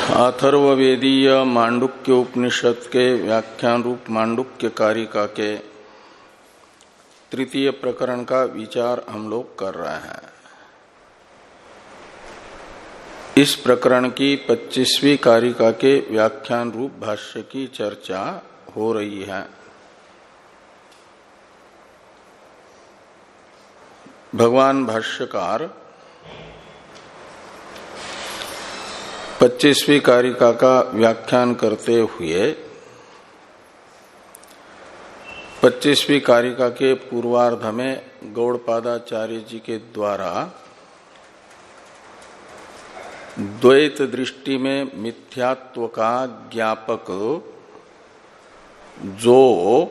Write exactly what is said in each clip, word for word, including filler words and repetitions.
अथर्ववेदीय मांडुक्य उपनिषद के व्याख्यान रूप मांडुक्य कारिका के तृतीय प्रकरण का विचार हम लोग कर रहे हैं। इस प्रकरण की पच्चीसवीं कारिका के व्याख्यान रूप भाष्य की चर्चा हो रही है। भगवान भाष्यकार पच्चीसवीं कारिका का व्याख्यान करते हुए पच्चीसवीं कारिका के पूर्वार्ध में गौड़पादाचार्य जी के द्वारा द्वैत दृष्टि में मिथ्यात्व का ज्ञापक जो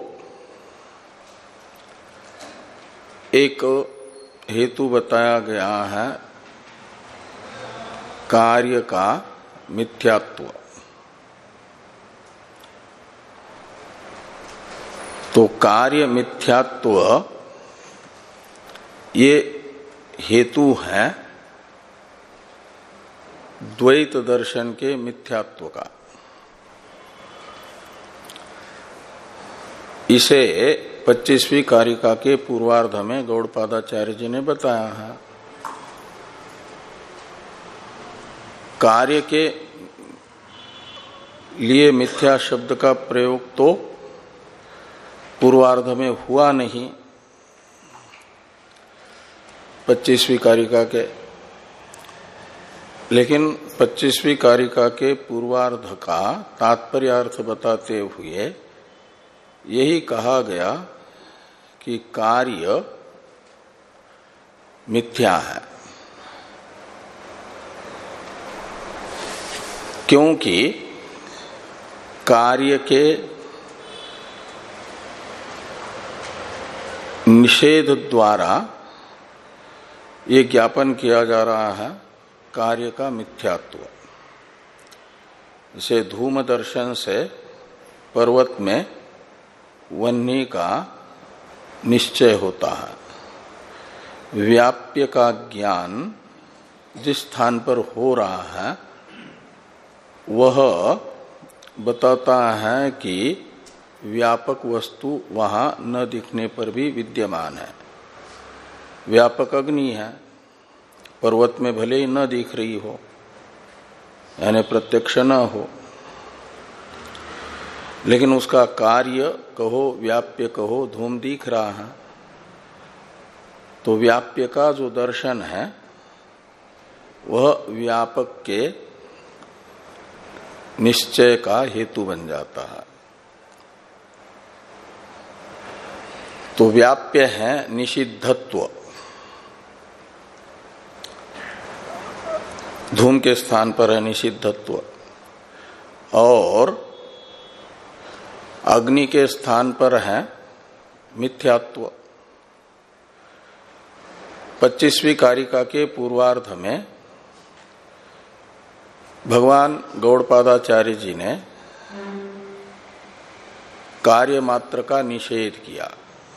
एक हेतु बताया गया है कार्य का मिथ्यात्व, तो कार्य मिथ्यात्व ये हेतु है द्वैत दर्शन के मिथ्यात्व का। इसे पच्चीसवीं कारिका के पूर्वार्ध में गौड़पादाचार्य जी ने बताया है। कार्य के लिए मिथ्या शब्द का प्रयोग तो पूर्वार्ध में हुआ नहीं पच्चीसवीं कारिका के, लेकिन पच्चीसवीं कारिका के पूर्वार्ध का तात्पर्यार्थ बताते हुए यही कहा गया कि कार्य मिथ्या है, क्योंकि कार्य के निषेध द्वारा ये ज्ञापन किया जा रहा है कार्य का मिथ्यात्व। जैसे धूम दर्शन से पर्वत में वह्नि का निश्चय होता है। व्याप्य का ज्ञान जिस स्थान पर हो रहा है वह बताता है कि व्यापक वस्तु वहां न दिखने पर भी विद्यमान है। व्यापक अग्नि है, पर्वत में भले ही न दिख रही हो, यानी प्रत्यक्ष न हो, लेकिन उसका कार्य कहो व्याप्य कहो धूम दिख रहा है। तो व्याप्य का जो दर्शन है वह व्यापक के निश्चय का हेतु बन जाता है। तो व्याप्य है निषिद्धत्व, धूम के स्थान पर है निषिद्धत्व, और अग्नि के स्थान पर है मिथ्यात्व। पच्चीसवीं कारिका के पूर्वार्ध में भगवान गौड़पादाचार्य जी ने कार्य मात्र का निषेध किया,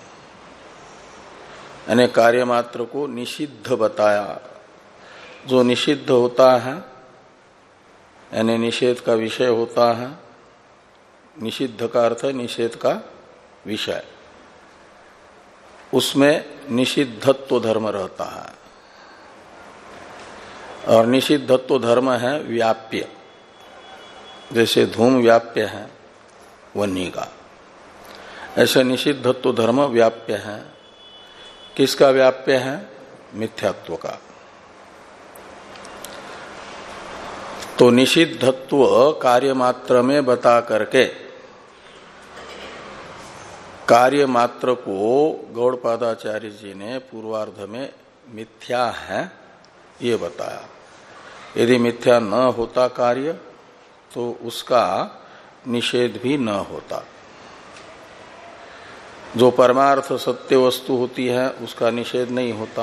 यानी कार्य मात्र को निषिद्ध बताया। जो निषिद्ध होता है यानी निषेध का विषय होता है, निषिद्ध का अर्थ है निषेध का विषय, उसमें निषिद्धत्व धर्म रहता है। और निषिद्धत्व धर्म है व्याप्य, जैसे धूम व्याप्य है वह्नि का, ऐसे निषिद्धत्व धर्म व्याप्य है। किसका व्याप्य है? मिथ्यात्व का। तो निषिद्धत्व कार्य मात्र में बता करके कार्य मात्र को गौड़पादाचार्य जी ने पूर्वार्ध में मिथ्या है ये बताया। यदि मिथ्या न होता कार्य तो उसका निषेध भी न होता। जो परमार्थ सत्य वस्तु होती है उसका निषेध नहीं होता।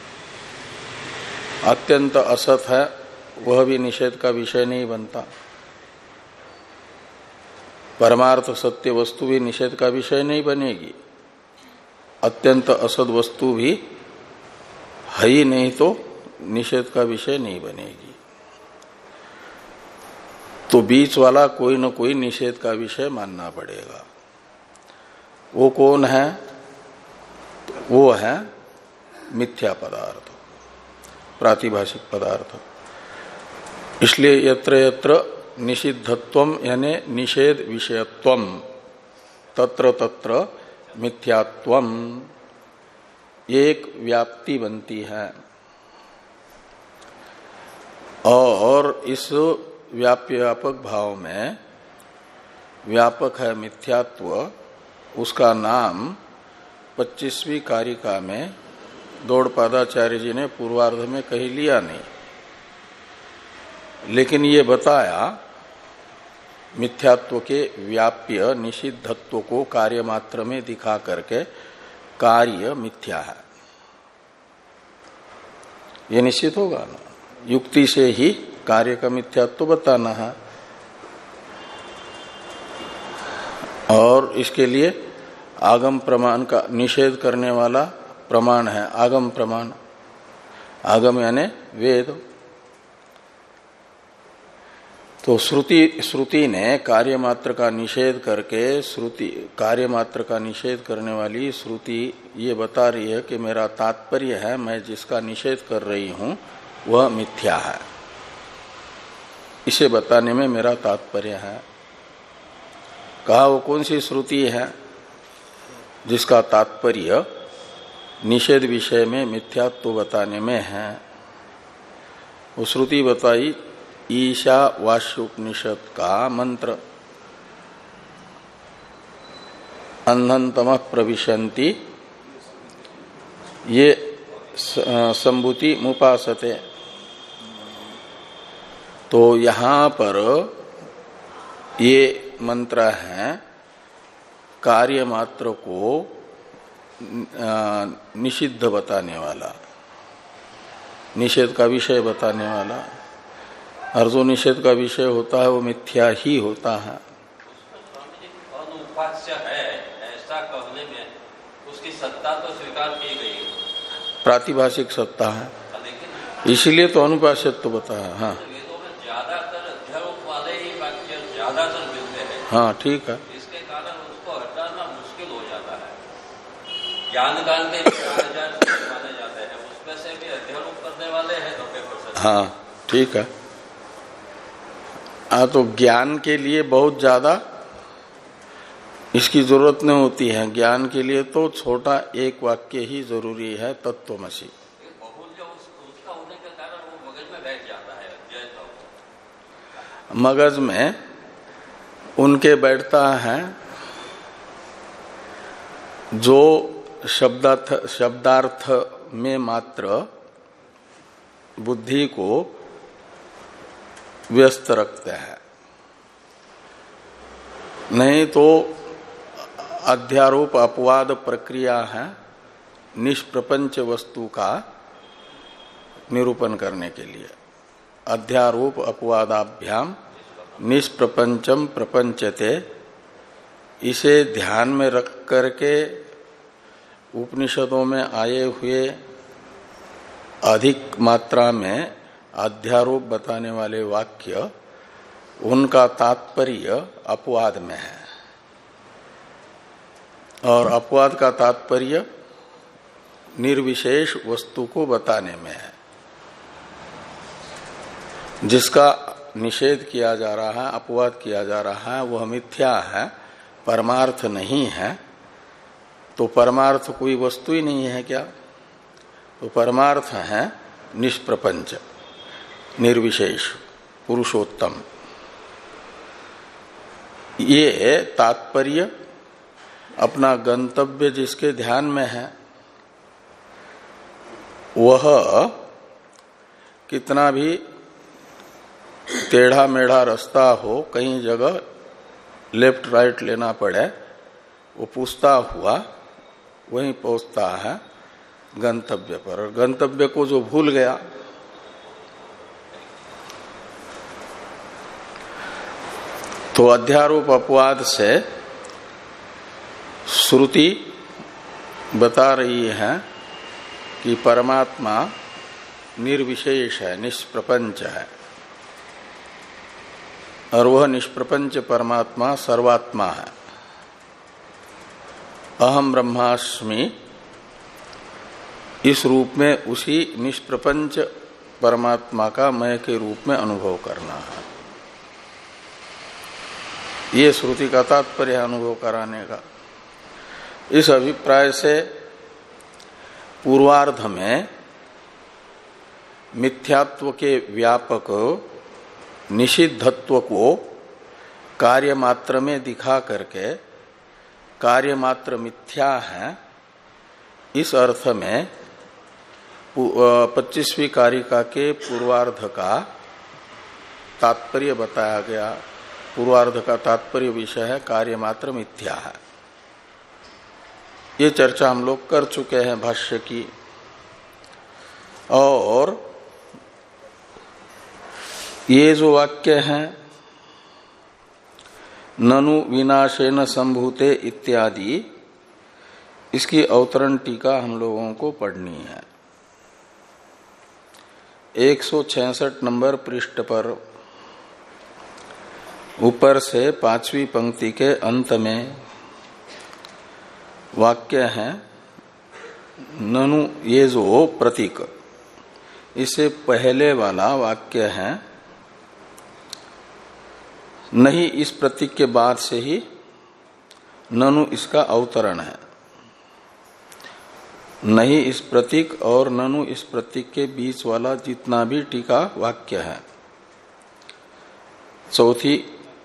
अत्यंत असत है वह भी निषेध का विषय नहीं बनता। परमार्थ सत्य वस्तु भी निषेध का विषय नहीं बनेगी। अत्यंत असत वस्तु भी है ही नहीं तो निषेध का विषय नहीं बनेगी। तो बीच वाला कोई न कोई निषेध का विषय मानना पड़ेगा। वो कौन है? वो है मिथ्या पदार्थ, प्रातिभाषिक पदार्थ। इसलिए यत्र यत्र निषिद्धत्वम यानी निषेध विषयत्वम तत्र तत्र मिथ्यात्वम, एक व्याप्ति बनती है। और इस व्याप्य व्यापक भाव में व्यापक है मिथ्यात्व, उसका नाम पच्चीसवीं कारिका में गौड़पादाचार्य जी ने पूर्वार्ध में कहीं लिया नहीं, लेकिन ये बताया मिथ्यात्व के व्याप्य निषिद्धत्व को कार्य मात्र में दिखा करके कार्य मिथ्या है, ये निश्चित होगा ना। युक्ति से ही कार्य का मिथ्यात्व बताना है। और इसके लिए आगम प्रमाण का निषेध करने वाला प्रमाण है आगम प्रमाण। आगम यानी वेद। तो श्रुति श्रुति ने कार्य मात्र का निषेध करके श्रुति कार्य मात्र का निषेध करने वाली श्रुति ये बता रही है कि मेरा तात्पर्य है मैं जिसका निषेध कर रही हूं वह मिथ्या है, इसे बताने में मेरा तात्पर्य है। कहा वो कौन सी श्रुति है जिसका तात्पर्य निषेध विषय में मिथ्यात्व बताने में है? वो श्रुति बताई ईशा वाष्योपनिषद का मंत्र, अन्धन्तमः प्रविशन्ति ये संभूति मुपासते। तो यहां पर ये मंत्र है कार्य मात्र को निषिद्ध बताने वाला, निषेध का विषय बताने वाला। और जो निषेध का विषय होता है वो मिथ्या ही होता है। अनुपास्य है ऐसा कहने में उसकी सत्ता तो स्वीकार की गई, प्रातिभाषिक सत्ता है, इसलिए तो अनुपास्यत्व बताया। हाँ वेदों में ज्यादातर अध्यारोप वाले ही वाक्य ज्यादातर मिलते हैं। हाँ ठीक है, इसके कारण उसको हटाना मुश्किल हो जाता है। ज्ञान कांड के माने जाते हैं, उसमें से भी अध्यारोप करने वाले हैं नब्बे परसेंट। हाँ ठीक है। हाँ तो ज्ञान के लिए बहुत ज्यादा इसकी जरूरत नहीं होती है। ज्ञान के लिए तो छोटा एक वाक्य ही जरूरी है, तत्त्वमसि। उसका होने के कारण वो मगज में बैठ जाता है। मगज में उनके बैठता है जो शब्दार्थ शब्दार्थ में मात्र बुद्धि को व्यस्त रखते हैं, नहीं तो अध्यारोप अपवाद प्रक्रिया है निष्प्रपंच वस्तु का निरूपण करने के लिए। अध्यारोप अपवादाभ्याम निष्प्रपंचम प्रपंचते, इसे ध्यान में रख करके उपनिषदों में आए हुए अधिक मात्रा में अध्यारोप बताने वाले वाक्य उनका तात्पर्य अपवाद में है, और अपवाद का तात्पर्य निर्विशेष वस्तु को बताने में है। जिसका निषेध किया जा रहा है, अपवाद किया जा रहा है, वह मिथ्या है, परमार्थ नहीं है। तो परमार्थ कोई वस्तु ही नहीं है क्या? तो परमार्थ है निष्प्रपंच, निर्विशेष, पुरुषोत्तम। ये तात्पर्य अपना गंतव्य जिसके ध्यान में है वह कितना भी टेढ़ा मेढ़ा रास्ता हो, कहीं जगह लेफ्ट राइट लेना पड़े, वो पूछता हुआ वहीं पहुंचता है गंतव्य पर। और गंतव्य को जो भूल गया तो अध्यारोप अपवाद से श्रुति बता रही है कि परमात्मा निर्विशेष है, निष्प्रपंच है, और वह निष्प्रपंच परमात्मा सर्वात्मा है। अहम ब्रह्मास्मि इस रूप में उसी निष्प्रपंच परमात्मा का मैं के रूप में अनुभव करना है। ये श्रुति का तात्पर्य अनुभव कराने का। इस अभिप्राय से पूर्वार्ध में मिथ्यात्व के व्यापक निषिद्धत्व को कार्य मात्र में दिखा करके कार्य मात्र मिथ्या है, इस अर्थ में पच्चीसवीं कारिका के पूर्वार्ध का तात्पर्य बताया गया। पूर्वार्ध का तात्पर्य विषय है कार्य मात्र मिथ्या है। ये चर्चा हम लोग कर चुके हैं भाष्य की। और ये जो वाक्य है ननु विनाशेन संभूते इत्यादि, इसकी अवतरण टीका हम लोगों को पढ़नी है। एक सौ छियासठ नंबर पृष्ठ पर ऊपर से पांचवी पंक्ति के अंत में वाक्य है ननु, ये जो प्रतीक, इससे पहले वाला वाक्य है नहीं, इस प्रतीक के बाद से ही ननु इसका अवतरण है। नहीं इस प्रतीक और ननु इस प्रतीक के बीच वाला जितना भी टीका वाक्य है, चौथी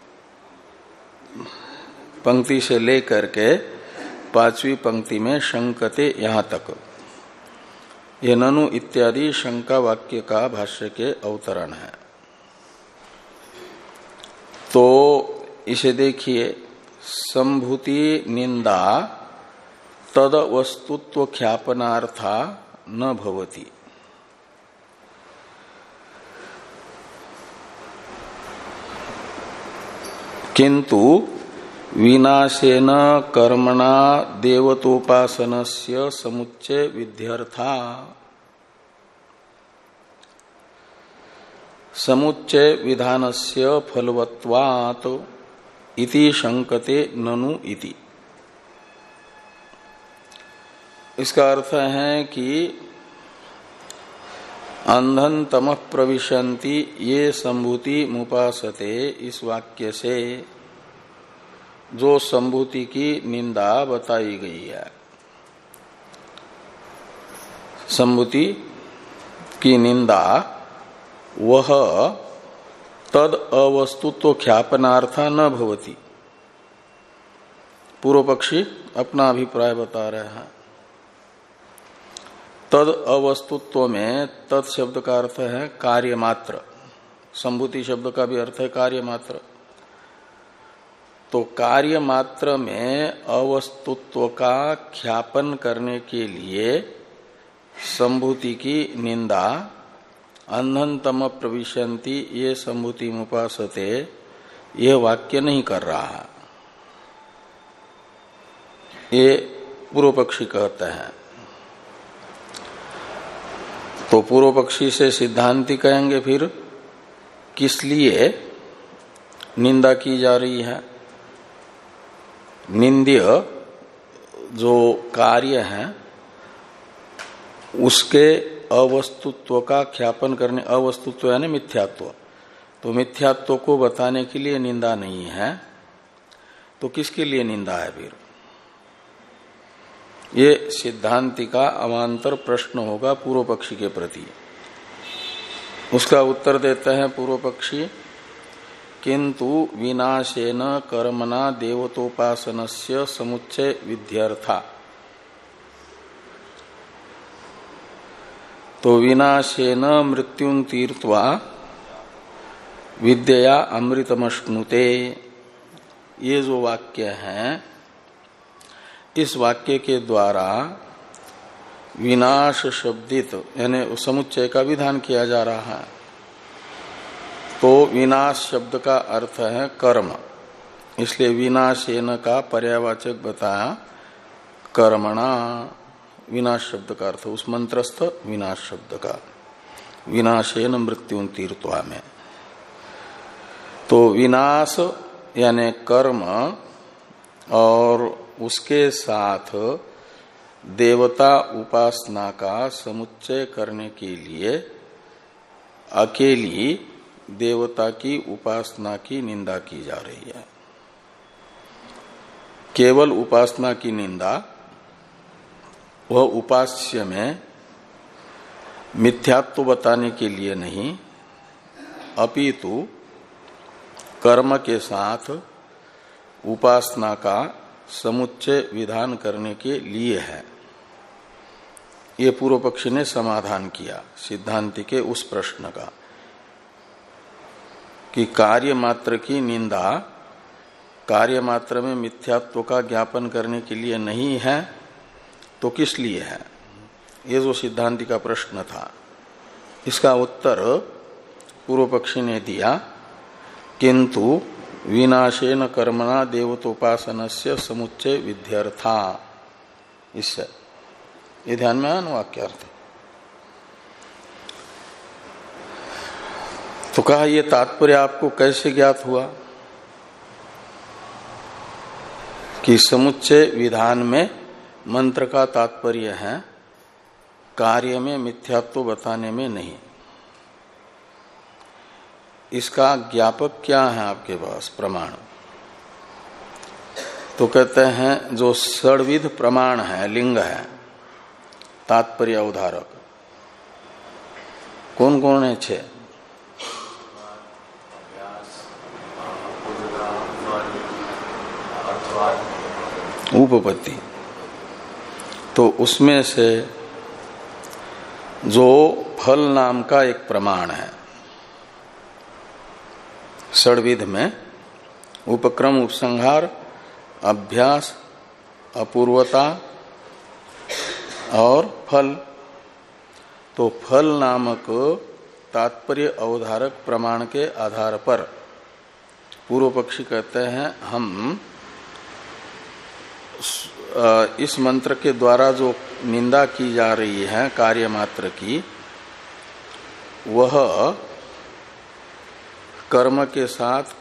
पंक्ति से लेकर के पांचवी पंक्ति में शंकते यहां तक, ये ननु इत्यादि शंका वाक्य का भाष्य के अवतरण है। तो इसे देखिए, संभूति निंदा तद वस्तुत्व ख्यापनार्था न भवति। किंतु विनाशेन कर्मणा देवतोपासनस्य समुच्चय विध्यर्था। समुच्चय विधानस्य फलवत्वात् इति शंकते ननु इति। इसका अर्थ है कि अंधन तमः प्रविशन्ति ये संभूति मुपासते, इस वाक्य से जो संभूति की निंदा बताई गई है, संभूति की निंदा वह तद अवस्तुत्व ख्यापनार्था न भवति। पूर्व पक्षी अपना अभिप्राय बता रहे हैं। तद अवस्तुत्व में तद शब्द का अर्थ है कार्य मात्र, संभूति शब्द का भी अर्थ है कार्य मात्र। तो कार्य मात्र में अवस्तुत्व का ख्यापन करने के लिए संभूति की निंदा अंधनतम प्रविशन्ति ये संभूति मुपासते, यह वाक्य नहीं कर रहा है। ये पूर्व पक्षी कहते हैं। तो पूर्व पक्षी से सिद्धांति कहेंगे फिर किस लिए निंदा की जा रही है। निंद्य जो कार्य है उसके अवस्तुत्व का ख्यापन करने, अवस्तुत्व यानी मिथ्यात्व, तो मिथ्यात्व को बताने के लिए निंदा नहीं है। तो किसके लिए निंदा है फिर? ये सिद्धांति का अवान्तर प्रश्न होगा पूर्व पक्षी के प्रति। उसका उत्तर देते हैं पूर्व पक्षी, किंतु विनाशेन कर्मणा देवतोपासनस्य समुच्चय विध्यर्था। तो विनाशेन मृत्युं तीर्त्वा विद्यया अमृतमश्नुते, ये जो वाक्य है, इस वाक्य के द्वारा विनाश शब्दित यानी समुच्चय का विधान किया जा रहा है। तो विनाश शब्द का अर्थ है कर्म, इसलिए विनाशेन का पर्यायवाचक बताया कर्मणा। विनाश शब्द का अर्थ उस मंत्रस्थ विनाश शब्द का, विनाशेन मृत्युं तीर्त्वा में। तो विनाश यानी कर्म और उसके साथ देवता उपासना का समुच्चय करने के लिए अकेली देवता की उपासना की निंदा की जा रही है। केवल उपासना की निंदा वह उपास्य में मिथ्यात्व बताने के लिए नहीं, अपितु कर्म के साथ उपासना का समुच्चय विधान करने के लिए है। ये पूर्व पक्षी ने समाधान किया सिद्धांति के उस प्रश्न का कि कार्य मात्र की निंदा कार्य मात्र में मिथ्यात्व का ज्ञापन करने के लिए नहीं है तो किस लिए है, ये जो सिद्धांति का प्रश्न था इसका उत्तर पूर्व पक्षी ने दिया, किंतु विनाशेन कर्मणा देवतोपासनस्य समुच्चय विध्यर्था। इससे ये ध्यान में आया ना वाक्यार्थ। तो कहा ये तात्पर्य आपको कैसे ज्ञात हुआ कि समुच्चय विधान में मंत्र का तात्पर्य है कार्य में मिथ्यात्व बताने में नहीं। इसका ज्ञापक क्या है आपके पास प्रमाण? तो कहते हैं जो षड्विध प्रमाण है, लिंग है, तात्पर्य अवधारक कौन कौन है? छह। उपपत्ति। तो उसमें से जो फल नाम का एक प्रमाण है षड्विध में, उपक्रम, उपसंहार, अभ्यास, अपूर्वता और फल। तो फल नामक तात्पर्य अवधारक प्रमाण के आधार पर पूर्व पक्षी कहते हैं हम इस मंत्र के द्वारा जो निंदा की जा रही है कार्य मात्र की, वह कर्म के साथ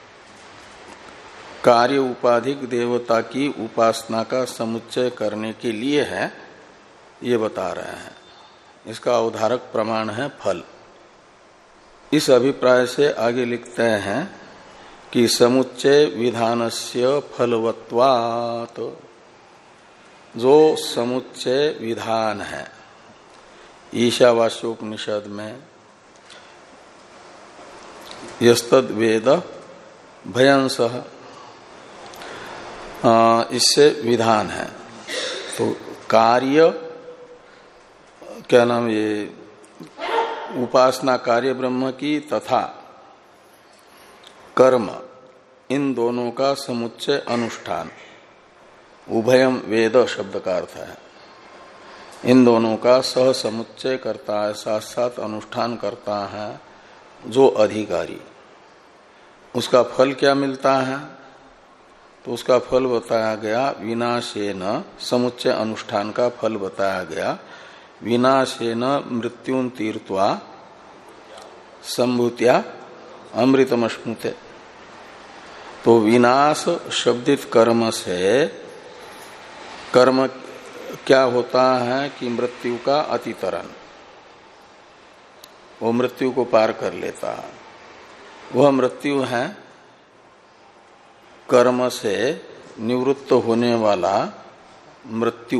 कार्य उपाधिक देवता की उपासना का समुच्चय करने के लिए है, ये बता रहे हैं। इसका अवधारक प्रमाण है फल। इस अभिप्राय से आगे लिखते हैं कि समुच्चय विधानस्य फलवत्वात्, जो समुच्चय विधान है ईशावास्योपनिषद में यस्तद वेद भयंसः, इससे विधान है। तो कार्य क्या नाम, ये उपासना कार्य ब्रह्म की तथा कर्म, इन दोनों का समुच्चय अनुष्ठान, उभयम वेद शब्द का अर्थ है, इन दोनों का सह समुच्चय करता है, साथ साथ अनुष्ठान करता है जो अधिकारी। उसका फल क्या मिलता है? तो उसका फल बताया गया विनाशेन, समुच्चय अनुष्ठान का फल बताया गया विनाशेन मृत्युन तीर्त्वा संभूत्या अमृतमश्नुते। तो विनाश शब्दित कर्म से कर्म क्या होता है कि मृत्यु का अतितरण, वो मृत्यु को पार कर लेता है। वह मृत्यु है कर्म से निवृत्त होने वाला मृत्यु।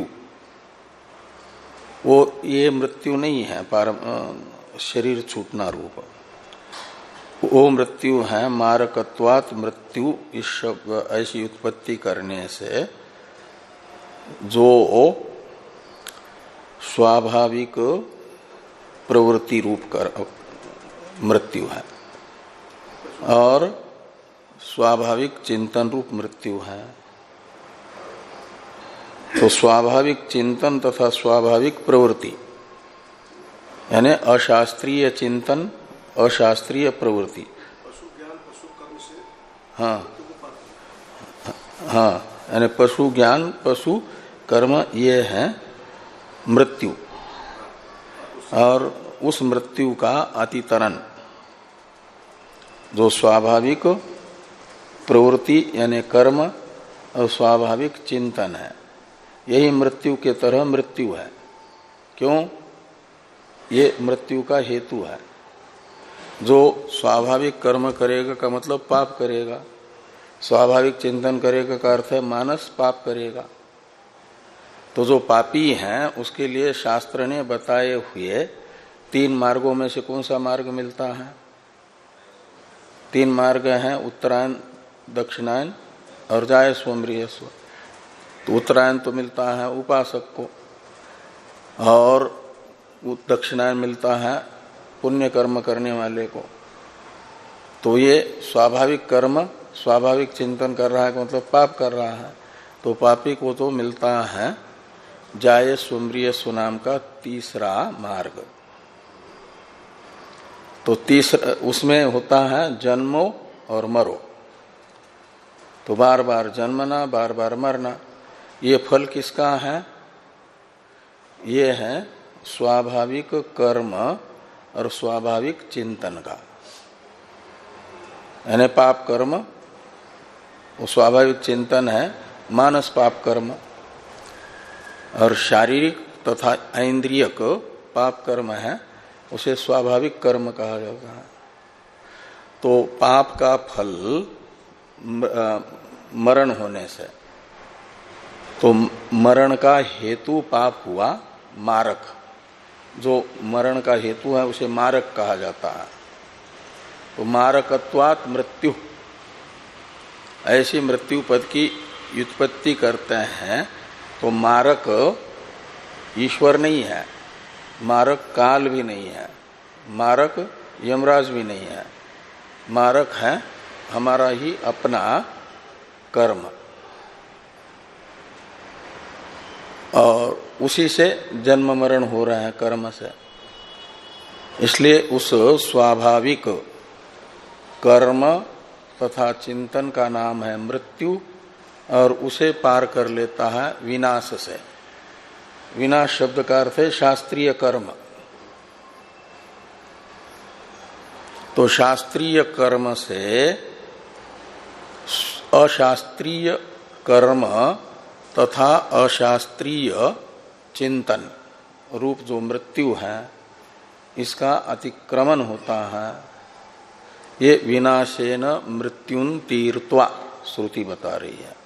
वो ये मृत्यु नहीं है पार शरीर छूटना रूप, वो मृत्यु है मारकत्वात् मृत्यु। इस शब्द ऐसी उत्पत्ति करने से जो स्वाभाविक प्रवृत्ति रूप कर मृत्यु है और स्वाभाविक चिंतन रूप मृत्यु है। तो स्वाभाविक चिंतन तथा स्वाभाविक प्रवृत्ति यानी अशास्त्रीय चिंतन, अशास्त्रीय प्रवृत्ति, हाँ हाँ, यानी पशु ज्ञान, पशु कर्म, ये है मृत्यु। और उस मृत्यु का अतितरण जो स्वाभाविक प्रवृत्ति यानी कर्म और स्वाभाविक चिंतन है, यही मृत्यु के तरह मृत्यु है। क्यों? ये मृत्यु का हेतु है। जो स्वाभाविक कर्म करेगा का मतलब पाप करेगा, स्वाभाविक चिंतन करेगा का अर्थ है मानस पाप करेगा। तो जो पापी हैं उसके लिए शास्त्र ने बताए हुए तीन मार्गों में से कौन सा मार्ग मिलता है? तीन मार्ग हैं, उत्तरायण, दक्षिणायन और जायस्व मृयस्व। तो उत्तरायण तो मिलता है उपासक को और दक्षिणायन मिलता है पुण्य कर्म करने वाले को। तो ये स्वाभाविक कर्म स्वाभाविक चिंतन कर रहा है मतलब पाप कर रहा है, तो पापी को तो मिलता है जायस्व मृयस्व नाम का तीसरा मार्ग। तो तीसरा उसमें होता है जन्मो और मरो, तो बार बार जन्मना बार बार मरना। ये फल किसका है? ये है स्वाभाविक कर्म और स्वाभाविक चिंतन का, यानी पाप कर्म वो स्वाभाविक चिंतन है, मानस पाप कर्म, और शारीरिक तथा ऐन्द्रियक पाप कर्म है उसे स्वाभाविक कर्म कहा जाता है। तो पाप का फल मरण होने से, तो मरण का हेतु पाप हुआ मारक, जो मरण का हेतु है उसे मारक कहा जाता है। तो मारकत्वात् मृत्यु, ऐसी मृत्यु पद की व्युत्पत्ति करते हैं। तो मारक ईश्वर नहीं है, मारक काल भी नहीं है, मारक यमराज भी नहीं है, मारक है हमारा ही अपना कर्म, और उसी से जन्म मरण हो रहा है कर्म से। इसलिए उस स्वाभाविक कर्म तथा चिंतन का नाम है मृत्यु, और उसे पार कर लेता है विनाश से। विनाश शब्द का अर्थ है शास्त्रीय कर्म। तो शास्त्रीय कर्म से अशास्त्रीय कर्म तथा अशास्त्रीय चिंतन रूप जो मृत्यु है इसका अतिक्रमण होता है। ये विनाशेन मृत्युन तीर्त्वा श्रुति बता रही है।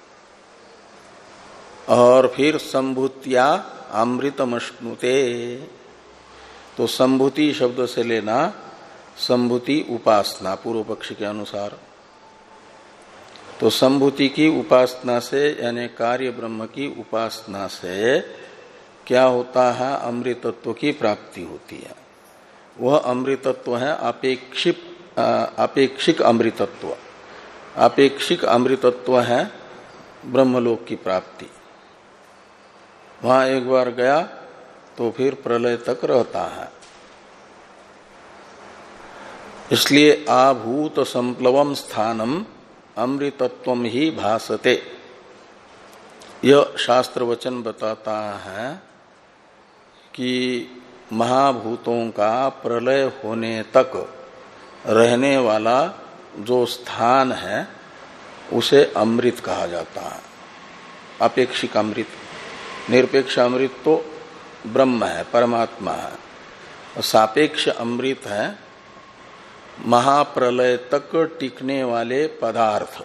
और फिर संभूत्या अमृतमश्नुते, तो संभूति शब्द से लेना संभूति उपासना, पूर्व पक्ष के अनुसार। तो संभूति की उपासना से यानी कार्य ब्रह्म की उपासना से क्या होता है? अमृतत्व की प्राप्ति होती है। वह अमृतत्व है अपेक्षित अपेक्षिक अमृतत्व। अपेक्षिक अमृतत्व है ब्रह्मलोक की प्राप्ति। वहां एक बार गया तो फिर प्रलय तक रहता है। इसलिए आभूत संप्लवम स्थानम अमृतत्वम ही भासते, यह शास्त्र वचन बताता है कि महाभूतों का प्रलय होने तक रहने वाला जो स्थान है उसे अमृत कहा जाता है। अपेक्षिक अमृत, निरपेक्ष अमृत तो ब्रह्म है, परमात्मा है, और सापेक्ष अमृत है महाप्रलय तक टिकने वाले पदार्थ।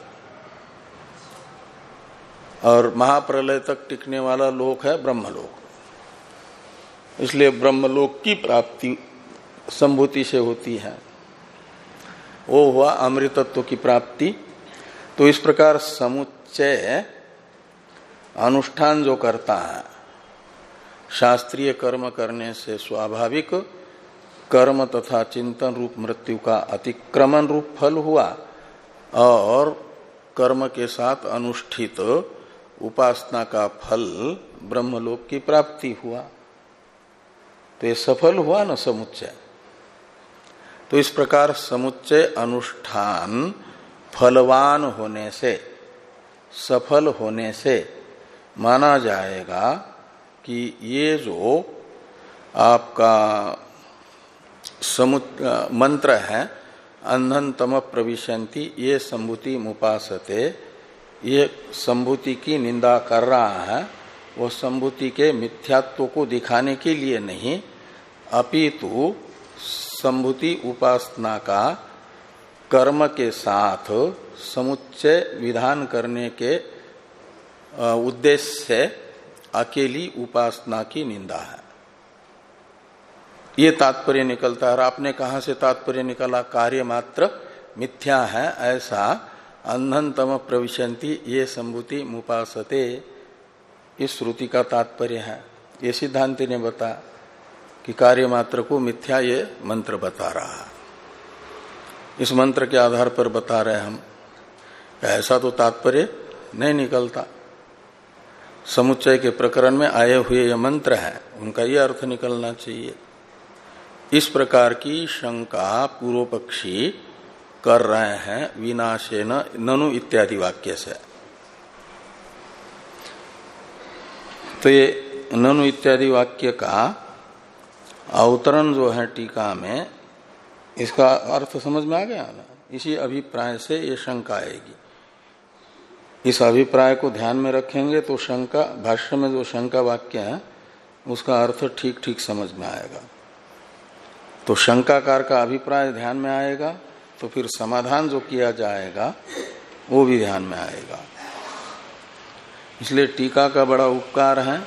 और महाप्रलय तक टिकने वाला लोक है ब्रह्मलोक। इसलिए ब्रह्मलोक की प्राप्ति संभूति से होती है, वो हुआ अमृतत्व की प्राप्ति। तो इस प्रकार समुच्चय अनुष्ठान जो करता है, शास्त्रीय कर्म करने से स्वाभाविक कर्म तथा चिंतन रूप मृत्यु का अतिक्रमण रूप फल हुआ, और कर्म के साथ अनुष्ठित उपासना का फल ब्रह्मलोक की प्राप्ति हुआ। तो ये सफल हुआ न समुच्चय। तो इस प्रकार समुच्चय अनुष्ठान फलवान होने से, सफल होने से माना जाएगा कि ये जो आपका समुच्चय मंत्र है अंधन तम प्रविशन्ति ये संभूति मुपासते, ये संभूति की निंदा कर रहा है, वो संभूति के मिथ्यात्व को दिखाने के लिए नहीं, अपितु संभूति उपासना का कर्म के साथ समुच्चय विधान करने के उद्देश्य से अकेली उपासना की निंदा है, ये तात्पर्य निकलता है। और आपने कहां से तात्पर्य निकला? कार्य मात्र मिथ्या है ऐसा अंधन तम प्रविशन्ति ये संभूति मुपासते, इस श्रुति का तात्पर्य है। ये सिद्धांति ने बताया कि कार्य मात्र को मिथ्या ये मंत्र बता रहा है। इस मंत्र के आधार पर बता रहे हम, ऐसा तो तात्पर्य नहीं निकलता। समुच्चय के प्रकरण में आए हुए ये मंत्र है, उनका ये अर्थ निकलना चाहिए। इस प्रकार की शंका पूर्व पक्षी कर रहे हैं विनाशेन ननु इत्यादि वाक्य से। तो ये ननु इत्यादि वाक्य का अवतरण जो है टीका में, इसका अर्थ समझ में आ गया ना। इसी अभिप्राय से ये शंका आएगी। इस अभिप्राय को ध्यान में रखेंगे तो शंका, भाष्य में जो शंका वाक्य है उसका अर्थ ठीक ठीक समझ में आएगा। तो शंकाकार का अभिप्राय ध्यान में आएगा तो फिर समाधान जो किया जाएगा वो भी ध्यान में आएगा। इसलिए टीका का बड़ा उपकार है,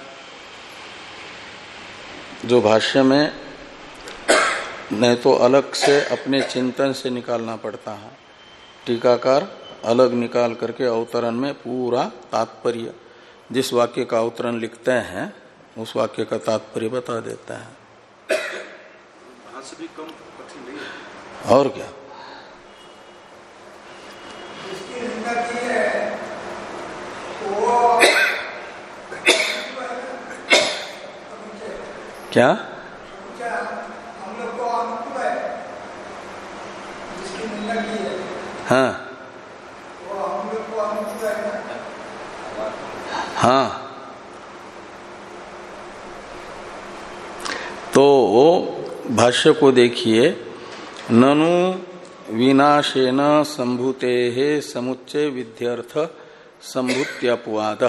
जो भाष्य में नहीं तो अलग से अपने चिंतन से निकालना पड़ता है, टीकाकार अलग निकाल करके अवतरण में पूरा तात्पर्य, जिस वाक्य का अवतरण लिखते हैं उस वाक्य का तात्पर्य बता देता है। भी कम कठिन नहीं है। और क्या क्या हाँ हाँ तो भाष्य को देखिए, ननु विनाशेन संभूते समुच्चय विध्यर्थ संभूत्यपवाद,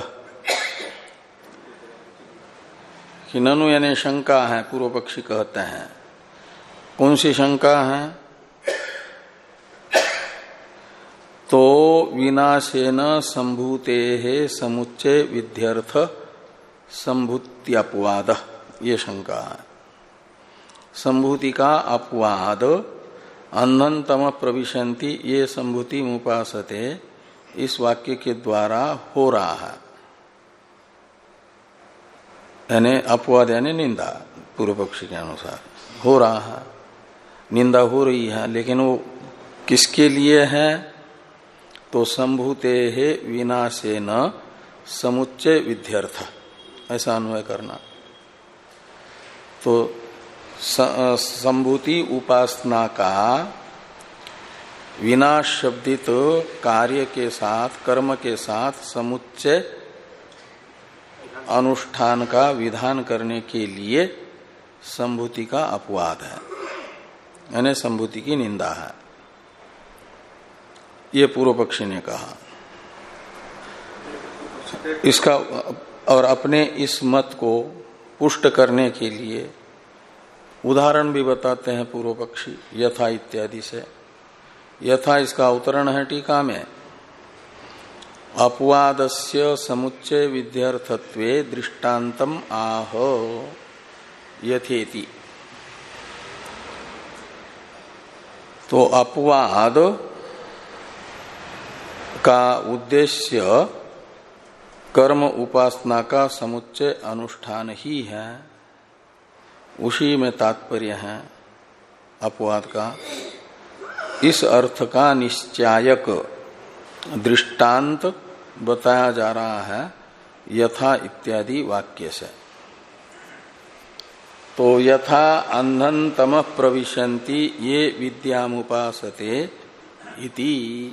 कि ननु यानी शंका है, पूर्व पक्षी कहते हैं। कौन सी शंका है? तो विनाशेन संभूते समुच्चय विध्यर्थ संभूत्यपवाद, ये शंका है। संभूति का अपवाद अंधन तम प्रविशन्ति ये संभूति मुपासते, इस वाक्य के द्वारा हो रहा है। यानी अपवाद यानी निंदा, पूर्व पक्षी के अनुसार हो रहा है, निंदा हो रही है। लेकिन वो किसके लिए है? तो संभूते है विनाशेन समुच्चय विध्यर्थ, ऐसा अन्वय करना। तो संभूति उपासना का विनाश शब्दित कार्य के साथ, कर्म के साथ समुच्चय अनुष्ठान का विधान करने के लिए संभूति का अपवाद है, यानी संभूति की निंदा है, ये पूर्व पक्षी ने कहा। इसका और अपने इस मत को पुष्ट करने के लिए उदाहरण भी बताते हैं पूर्व पक्षी, यथा इत्यादि से। यथा इसका अवतरण है टीका में, अपवादस्य समुच्चय विध्यर्थत्वे दृष्टान्तम आह यथेति। तो अपवाद का उद्देश्य कर्म उपासना का समुच्चय अनुष्ठान ही है, उसी में तात्पर्य है अपवाद का। इस अर्थ का निश्चायक दृष्टांत बताया जा रहा है यथा इत्यादि वाक्य से। तो यथा अंधन तमः प्रविशन्ति ये विद्यामुपासते इति।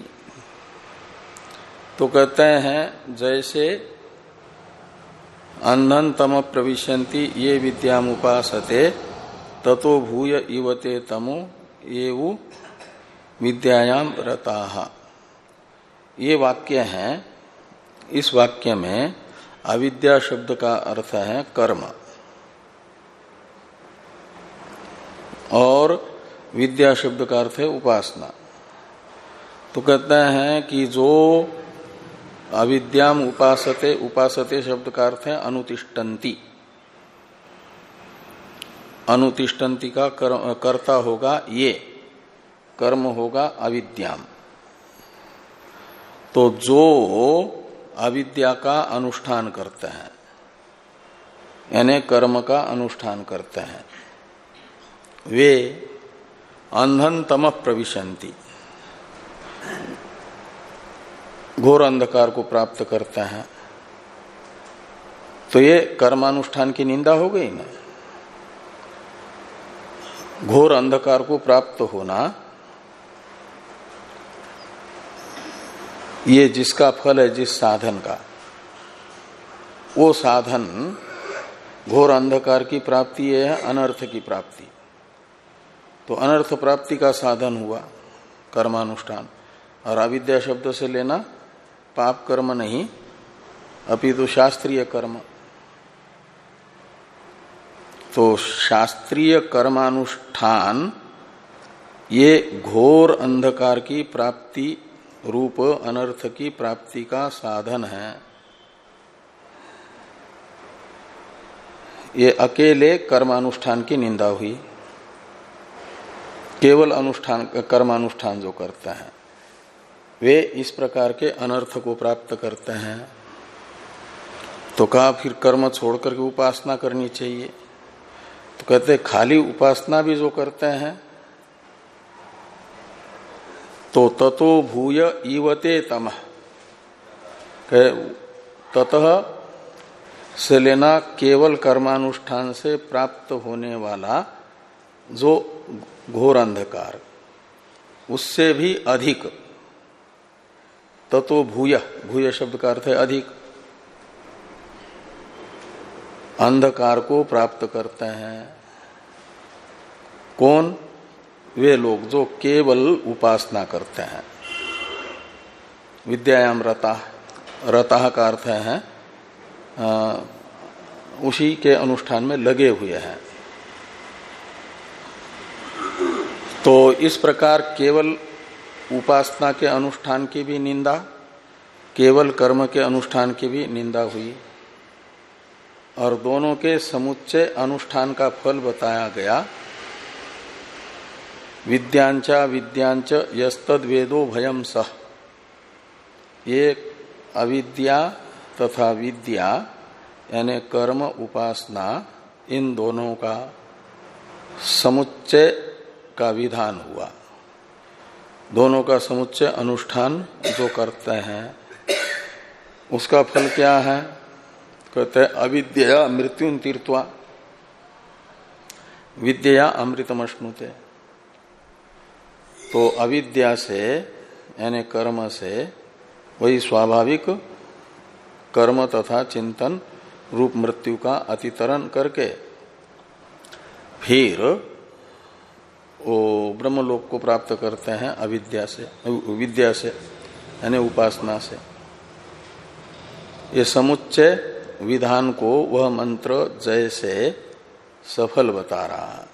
तो कहते हैं जैसे अंधन तम प्रविशन्ति ये विद्यामुपासते ततो भूय इवते तमो एवं विद्यायाम रताः, ये वाक्य हैं। इस वाक्य में अविद्या शब्द का अर्थ है कर्म और विद्या शब्द का अर्थ है उपासना। तो कहते हैं कि जो अविद्याम उपासते, उपासते शब्द का अर्थ है अनुतिष्ठन्ति। अनुतिष्ठन्ति का कर, कर्ता होगा ये, कर्म होगा अविद्याम। तो जो अविद्या का अनुष्ठान करते हैं यानी कर्म का अनुष्ठान करते हैं, वे अंधन तमः प्रविशन्ति, घोर अंधकार को प्राप्त करते हैं। तो ये कर्मानुष्ठान की निंदा हो गई ना। घोर अंधकार को प्राप्त होना, ये जिसका फल है, जिस साधन का, वो साधन घोर अंधकार की प्राप्ति है, अनर्थ की प्राप्ति। तो अनर्थ प्राप्ति का साधन हुआ कर्मानुष्ठान। और अविद्या शब्द से लेना पाप कर्म नहीं, अपितु शास्त्रीय कर्म। तो शास्त्रीय कर्मानुष्ठान ये घोर अंधकार की प्राप्ति रूप अनर्थ की प्राप्ति का साधन है। ये अकेले कर्मानुष्ठान की निंदा हुई। केवल अनुष्ठान, कर्मानुष्ठान जो करते हैं वे इस प्रकार के अनर्थ को प्राप्त करते हैं। तो कहा फिर कर्म छोड़ करके उपासना करनी चाहिए। तो कहते खाली उपासना भी जो करते हैं तो ततो भूय ईवते तमः, ततः से लेना केवल कर्मानुष्ठान से प्राप्त होने वाला जो घोर अंधकार, उससे भी अधिक। ततो भूय, भूय शब्द का अर्थ है अधिक, अंधकार को प्राप्त करते हैं। कौन? वे लोग जो केवल उपासना करते हैं। विद्यायाम रता, रता का अर्थ है आ, उसी के अनुष्ठान में लगे हुए हैं। तो इस प्रकार केवल उपासना के अनुष्ठान की भी निंदा, केवल कर्म के अनुष्ठान की भी निंदा हुई। और दोनों के समुच्चय अनुष्ठान का फल बताया गया। विद्यांचा विद्यांच यस्तद वेदो भयम सह, ये अविद्या तथा विद्या यानी कर्म उपासना, इन दोनों का समुच्चय का विधान हुआ। दोनों का समुच्चय अनुष्ठान जो करते हैं उसका फल क्या है? कहते हैं अविद्या मृत्युन तीर्थवा विद्या अमृतमश्नुते। तो अविद्या से यानी कर्म से वही स्वाभाविक कर्म तथा चिंतन रूप मृत्यु का अतितरण करके फिर वो ब्रह्मलोक को प्राप्त करते हैं अविद्या से, विद्या से यानी उपासना से। ये समुच्चय विधान को वह मंत्र जैसे सफल बता रहा है।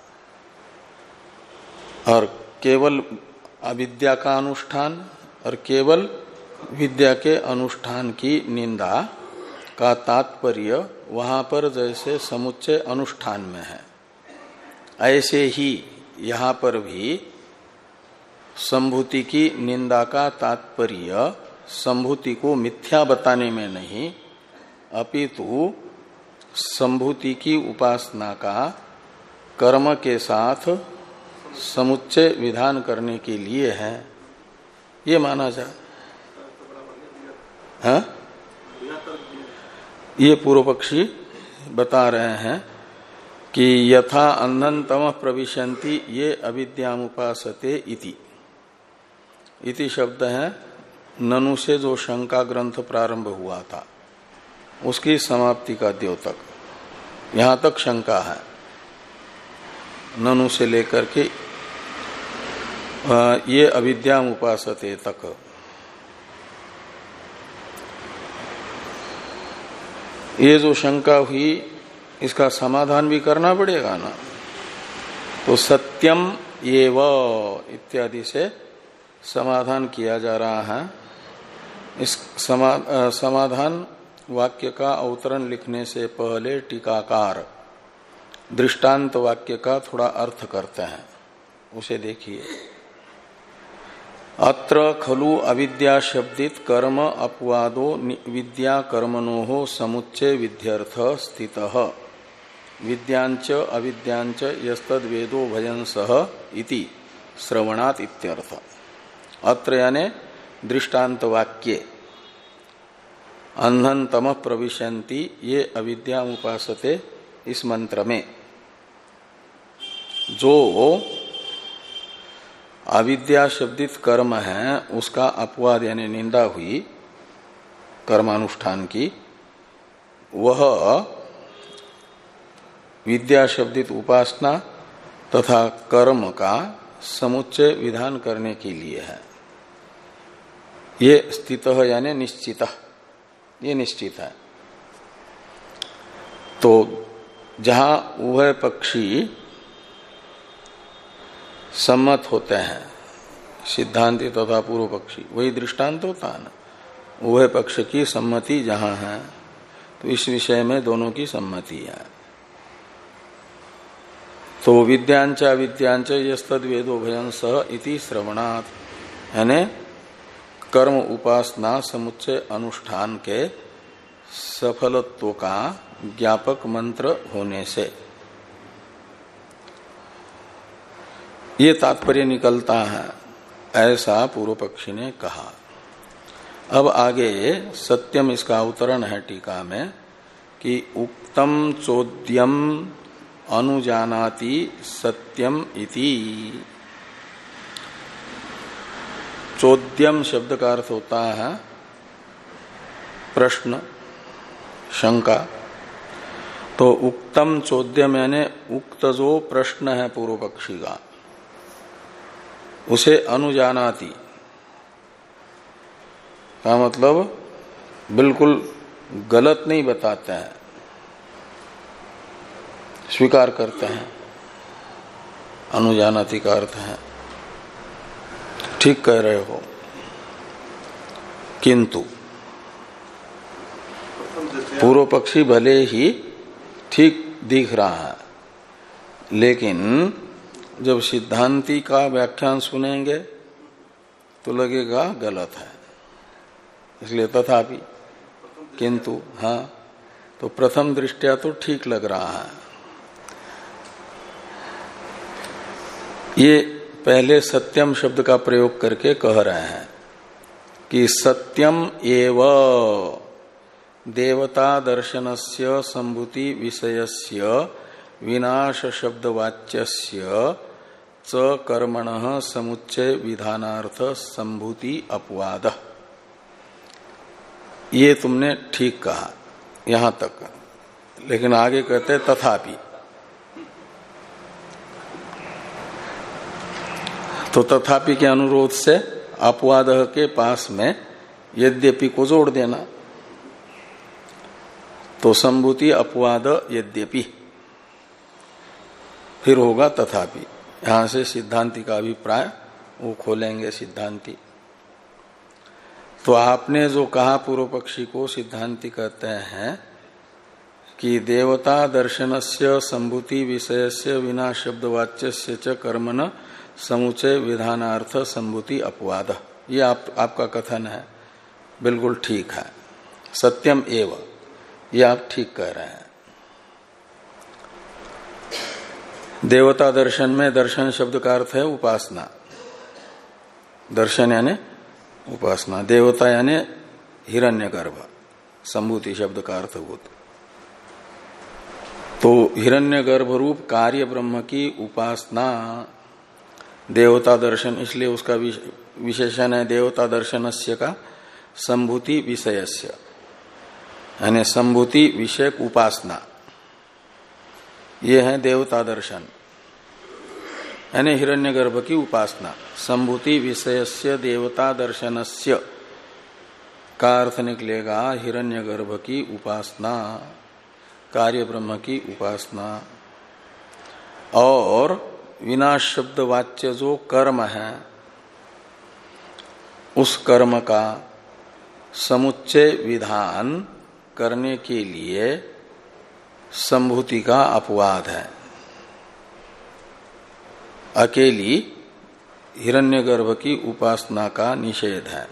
और केवल अविद्या का अनुष्ठान और केवल विद्या के अनुष्ठान की निंदा का तात्पर्य वहां पर जैसे समुच्चय अनुष्ठान में है, ऐसे ही यहाँ पर भी संभूति की निंदा का तात्पर्य संभूति को मिथ्या बताने में नहीं, अपितु संभूति की उपासना का कर्म के साथ समुच्चय विधान करने के लिए है, ये माना जाए। हाँ? ये पूर्व पक्षी बता रहे हैं कि यथा अंधन तमः प्रविशन्ति ये अविद्यामुपासते इति। इति शब्द है ननु से जो शंका ग्रंथ प्रारंभ हुआ था उसकी समाप्ति का द्योतक। यहां तक शंका है, ननु से लेकर के ये अविद्या उपासते तक ये जो शंका हुई इसका समाधान भी करना पड़ेगा ना। तो सत्यम एव इत्यादि से समाधान किया जा रहा है। इस समा, समाधान वाक्य का अवतरण लिखने से पहले टीकाकार दृष्टांत वाक्य का थोड़ा अर्थ करते हैं, उसे देखिए। अत्र खलु अविद्या शब्दित कर्म अपवादो विद्या कर्मणोः समुच्चय विध्यर्थ स्थितः विद्यांच अविद्यांच यस्तद वेदो भजनसः इति श्रवणात् इत्यर्थ। अत्र याने दृष्टांत वाक्ये अन्धन तमः प्रविशन्ति ये अविद्या उपासते इस मंत्र में जो अविद्या शब्दित कर्म है उसका अपवाद यानी निंदा हुई कर्मानुष्ठान की, वह विद्या शब्दित उपासना तथा कर्म का समुच्चय विधान करने के लिए है। ये स्थित यानी निश्चित, ये निश्चित है। तो जहां उभय पक्षी सम्मत होते हैं, सिद्धांति तथा पूर्व पक्षी, वही दृष्टांत होता है ना। उभय पक्ष की सम्मति जहां है तो इस विषय में दोनों की सम्मति है। तो विद्यांच अविद्यांच यस्तद वेदो भजन सह इति श्रवणात् यानी कर्म उपासना समुच्चय अनुष्ठान के सफलत्व का ज्ञापक मंत्र होने से ये तात्पर्य निकलता है, ऐसा पूर्व पक्षी ने कहा। अब आगे सत्यम इसका अवतरण है टीका में कि उक्तम चोद्यम अनुजानाति सत्यम इति। चोद्यम शब्द का अर्थ होता है प्रश्न, शंका। तो उक्तम चोद्यम यानी उक्त जो प्रश्न है पूर्व पक्षी का, उसे अनुजानाति का मतलब बिल्कुल गलत नहीं बताते हैं, स्वीकार करते हैं। अनुजानाति का अर्थ है ठीक कह रहे हो, किंतु पूर्व पक्षी भले ही ठीक दिख रहा है, लेकिन जब सिद्धांति का व्याख्यान सुनेंगे तो लगेगा गलत है। इसलिए तथापि, किंतु, हाँ, तो प्रथम दृष्टया तो ठीक लग रहा है। ये पहले सत्यम शब्द का प्रयोग करके कह रहे हैं कि सत्यम एव देवता दर्शनस्य संभूति विषयस्य विनाश शब्दवाच्यस्य च कर्मणः समुच्चय विधानार्थ संभूति अपवाद। ये तुमने ठीक कहा यहां तक, लेकिन आगे कहते तथापि। तो तथापि के अनुरोध से अपवाद के पास में यद्यपि को जोड़ देना, तो संभूति अपवाद यद्यपि, फिर होगा तथापि। यहां से सिद्धांति का अभिप्राय वो खोलेंगे सिद्धांति। तो आपने जो कहा पूर्व पक्षी को सिद्धांति कहते हैं कि देवता दर्शनस्य संभूति विषयस्य विना शब्दवाच्यस्य च कर्मण समुचय विधानार्थ संभूति अपवाद, ये आप, आपका कथन है, बिल्कुल ठीक है। सत्यम एव, ये आप ठीक कह रहे हैं। देवता दर्शन में दर्शन शब्द का अर्थ है उपासना। दर्शन यानी उपासना, देवता यानी हिरण्यगर्भ, संभूति शब्द का अर्थ होता। तो हिरण्यगर्भ रूप कार्य ब्रह्म की उपासना देवता दर्शन, इसलिए उसका विशेषण है देवता दर्शनस्य का संभूति विषयस्य, यानी संभूति विषयक उपासना, ये है देवता दर्शन। यानी हिरण्यगर्भ की उपासना। संभूति विषयस्य देवता दर्शनस्य का अर्थ निकलेगा हिरण्यगर्भ की उपासना, कार्य ब्रह्म की उपासना। और विनाश शब्द वाच्य जो कर्म है उस कर्म का समुच्चय विधान करने के लिए संभूति का अपवाद है। अकेली हिरण्यगर्भ की उपासना का निषेध है।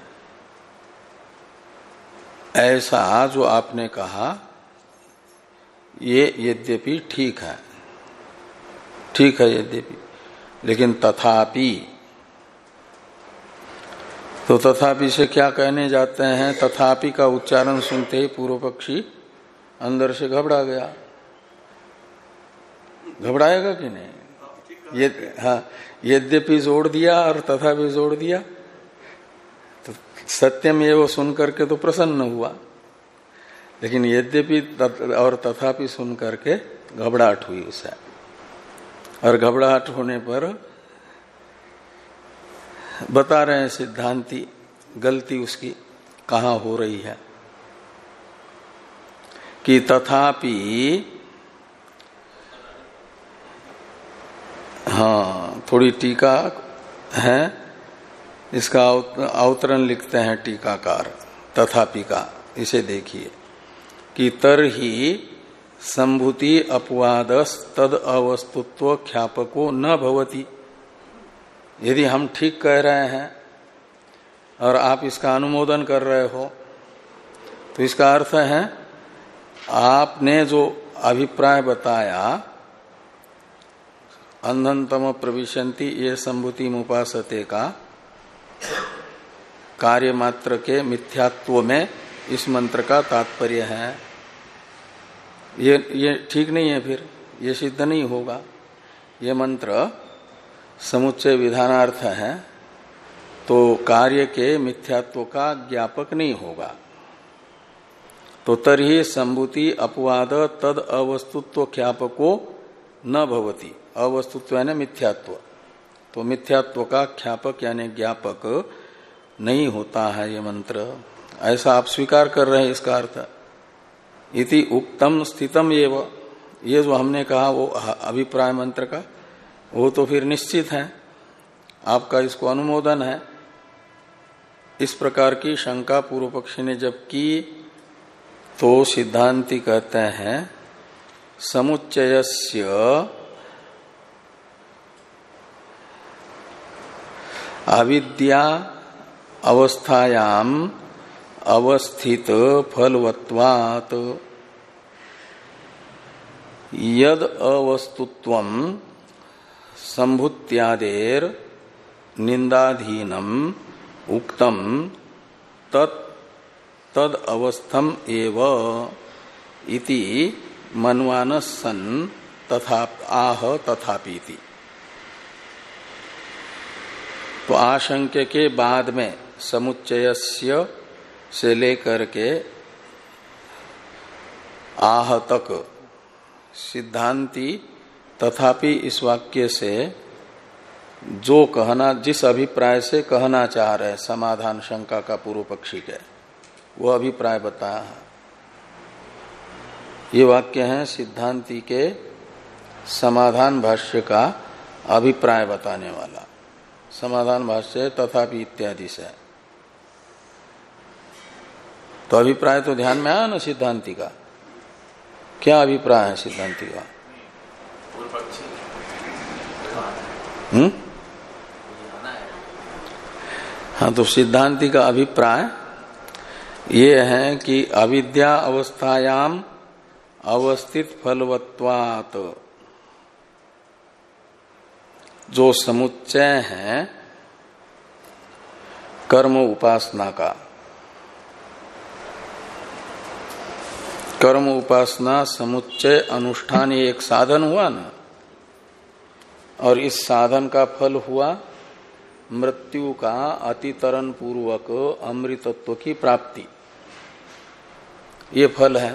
ऐसा जो आपने कहा ये यद्यपि ठीक है, ठीक है यद्यपि, लेकिन तथापि, तो तथापि से क्या कहने जाते हैं? तथापि का उच्चारण सुनते ही पूर्व पक्षी अंदर से घबरा गया। घबराएगा कि नहीं? ये हाँ, यद्यपि जोड़ दिया और तथापि जोड़ दिया तो सत्यम ये वो सुन करके तो प्रसन्न हुआ, लेकिन यद्यपि और तथापि सुन करके घबराहट हुई उसे। और घबराहट होने पर बता रहे हैं सिद्धांती गलती उसकी कहाँ हो रही है कि तथापि, हाँ थोड़ी टीका है, इसका अवतरण लिखते हैं टीकाकार तथापि का। इसे देखिए कि तरहि संभूति अपवादस तद अवस्तुत्व ख्यापको न भवति। यदि हम ठीक कह रहे हैं और आप इसका अनुमोदन कर रहे हो तो इसका अर्थ है आपने जो अभिप्राय बताया अंधनतम प्रविशन्ति ये संभूति मुपासते का कार्य मात्र के मिथ्यात्व में इस मंत्र का तात्पर्य है। ये ये ठीक नहीं है, फिर ये सिद्ध नहीं होगा। ये मंत्र समुच्चय विधानार्थ है तो कार्य के मिथ्यात्व का ज्ञापक नहीं होगा। तो तरहि संभूति अपवाद तद अवस्तुत्व ख्यापको न भवति। अवस्तुत्व यानी मिथ्यात्व, तो मिथ्यात्व का ख्यापक यानी ज्ञापक नहीं होता है ये मंत्र। ऐसा आप स्वीकार कर रहे हैं इसका अर्थ। इति उक्तम स्थितम एव, ये जो हमने कहा वो अभिप्राय मंत्र का, वो तो फिर निश्चित है, आपका इसको अनुमोदन है। इस प्रकार की शंका पूर्व पक्षी ने जब की तो सिद्धांती कहते हैं समुच्चयस्य अविद्या अवस्थायाम अवस्थित फलवत्वात् यद अवस्तुत्वम संभूत्यादेर निंदाधीनम उक्तम तत् तद अवस्थम एव इति मन्वानः सन् तथा आह तथापीति। तो आशंक्य के बाद में समुच्चयस्य से लेकर के आह तक सिद्धांती तथापि इस वाक्य से जो कहना, जिस अभिप्राय से कहना चाह रहे समाधान शंका का पूर्व पक्षी के, वो अभिप्राय बताया है। ये वाक्य है सिद्धांती के समाधान भाष्य का अभिप्राय बताने वाला। समाधान भाष्य तथापि इत्यादि से, तो अभिप्राय तो ध्यान में आया ना सिद्धांति का। क्या अभिप्राय है सिद्धांति का? हम्म हाँ, तो सिद्धांति का अभिप्राय ये है कि अविद्या अवस्थायाम अवस्थित फलवत्वात्, जो समुच्चय है कर्म उपासना का, कर्म उपासना समुच्चय अनुष्ठान ये एक साधन हुआ ना, और इस साधन का फल हुआ मृत्यु का अतितरण पूर्वक अमृतत्व की प्राप्ति। ये फल है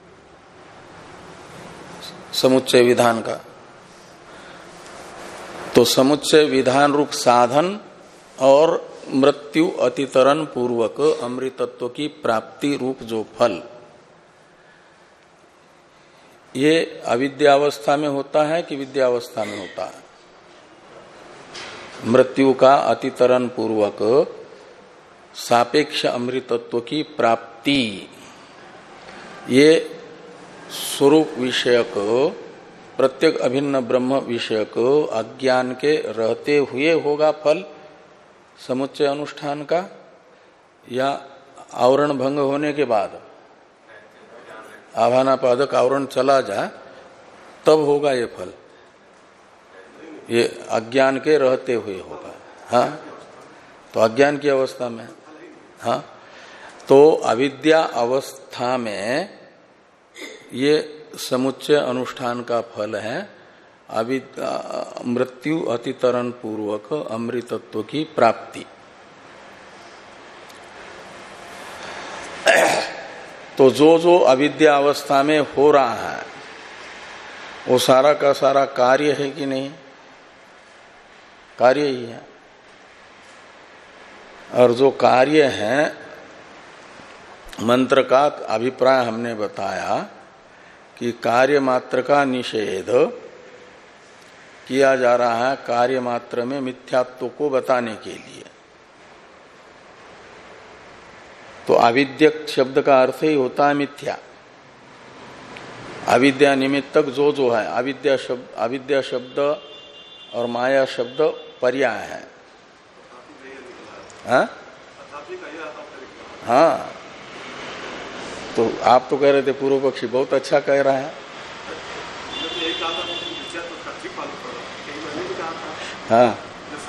समुच्चय विधान का। तो समुच्चय विधान रूप साधन और मृत्यु अतितरण पूर्वक अमृतत्व की प्राप्ति रूप जो फल, ये अविद्यावस्था में होता है कि विद्यावस्था में होता है? मृत्यु का अतितरण पूर्वक सापेक्ष अमृतत्व की प्राप्ति, ये स्वरूप विषयक प्रत्येक अभिन्न ब्रह्म विषयक अज्ञान के रहते हुए होगा फल समुच्चय अनुष्ठान का, या आवरण भंग होने के बाद, आभानापादक आवरण चला जाए तब होगा ये फल? ये अज्ञान के रहते हुए होगा। हाँ, तो अज्ञान की अवस्था में, हाँ, तो अविद्या अवस्था में ये समुच्चय अनुष्ठान का फल है अविद्या मृत्यु अतितरण पूर्वक अमृतत्व की प्राप्ति। तो जो जो अविद्या अवस्था में हो रहा है वो सारा का सारा कार्य है कि नहीं? कार्य ही है। और जो कार्य है, मंत्र का अभिप्राय हमने बताया कि कार्य मात्र का निषेध किया जा रहा है कार्य मात्र में मिथ्यात्व को बताने के लिए। तो अविद्यक शब्द का अर्थ ही होता है मिथ्या। अविद्या निमित्तक जो जो है, अविद्या शब्द अविद्या शब्द और माया शब्द पर्याय है। हाँ? हाँ, तो आप तो कह रहे थे पूर्व पक्षी बहुत अच्छा कह रहा है। हाँ,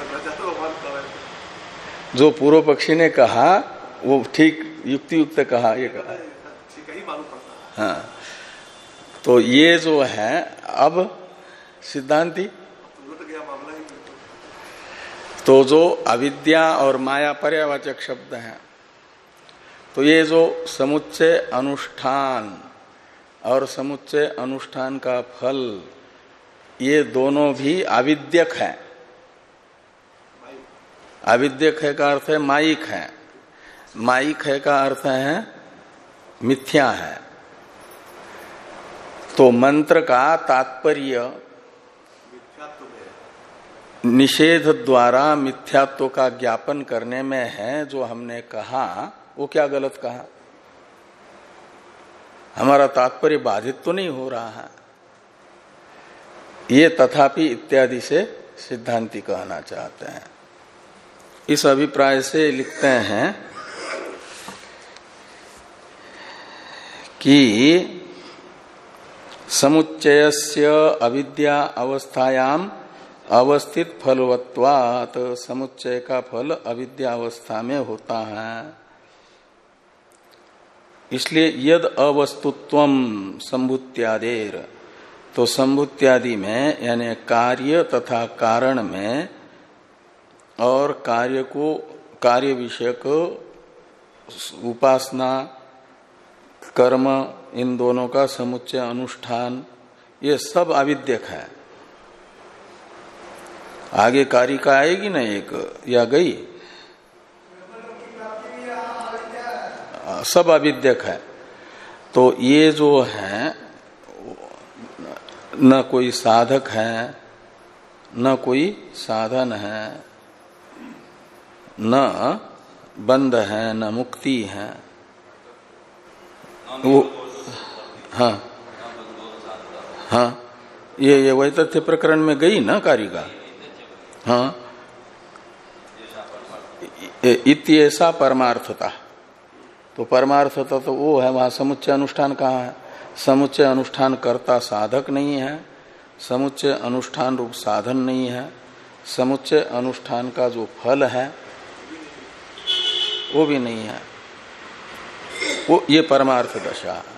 जो पूर्व पक्षी ने कहा वो ठीक युक्ति युक्त कहा, ये कहा। हाँ, तो ये जो है अब सिद्धांति, तो जो अविद्या और माया पर्यावाचक शब्द हैं, तो ये जो समुच्चय अनुष्ठान और समुच्चय अनुष्ठान का फल, ये दोनों भी अविद्यक है। अविद्यक है का अर्थ है मायिक है, मायिक है का अर्थ है मिथ्या है। तो मंत्र का तात्पर्य निषेध द्वारा मिथ्यात्व का ज्ञापन करने में है। जो हमने कहा वो क्या गलत कहा? हमारा तात्पर्य बाधित तो नहीं हो रहा है। ये तथापि इत्यादि से सिद्धांति कहना चाहते हैं। इस अभिप्राय से लिखते हैं कि समुच्चयस्य अविद्या अवस्थायाम अवस्थित फलवत्वात्, समुच्चय का फल अविद्या अवस्था में होता है। इसलिए यद अवस्तुत्वम संभूत्यादेर, तो संभूत्यादि में यानी कार्य तथा कारण में और कार्य को कार्य विषयक उपासना कर्म, इन दोनों का समुच्चय अनुष्ठान, ये सब अविद्यक है। आगे कारिका आएगी ना एक, या गई? सब अविद्यक है। तो ये जो है न कोई साधक है, न कोई साधन है, न बंध है, न मुक्ति है। वो हाँ हाँ, ये ये वही तथ्य प्रकरण में गई ना कारिका। हाँ, इत्येसा परमार्थता, तो परमार्थता तो वो है, वहां समुच्चय अनुष्ठान कहाँ है? समुच्चय अनुष्ठान करता साधक नहीं है, समुच्चय अनुष्ठान रूप साधन नहीं है, समुच्चय अनुष्ठान का जो फल है वो भी नहीं है। वो ये परमार्थ दशा है।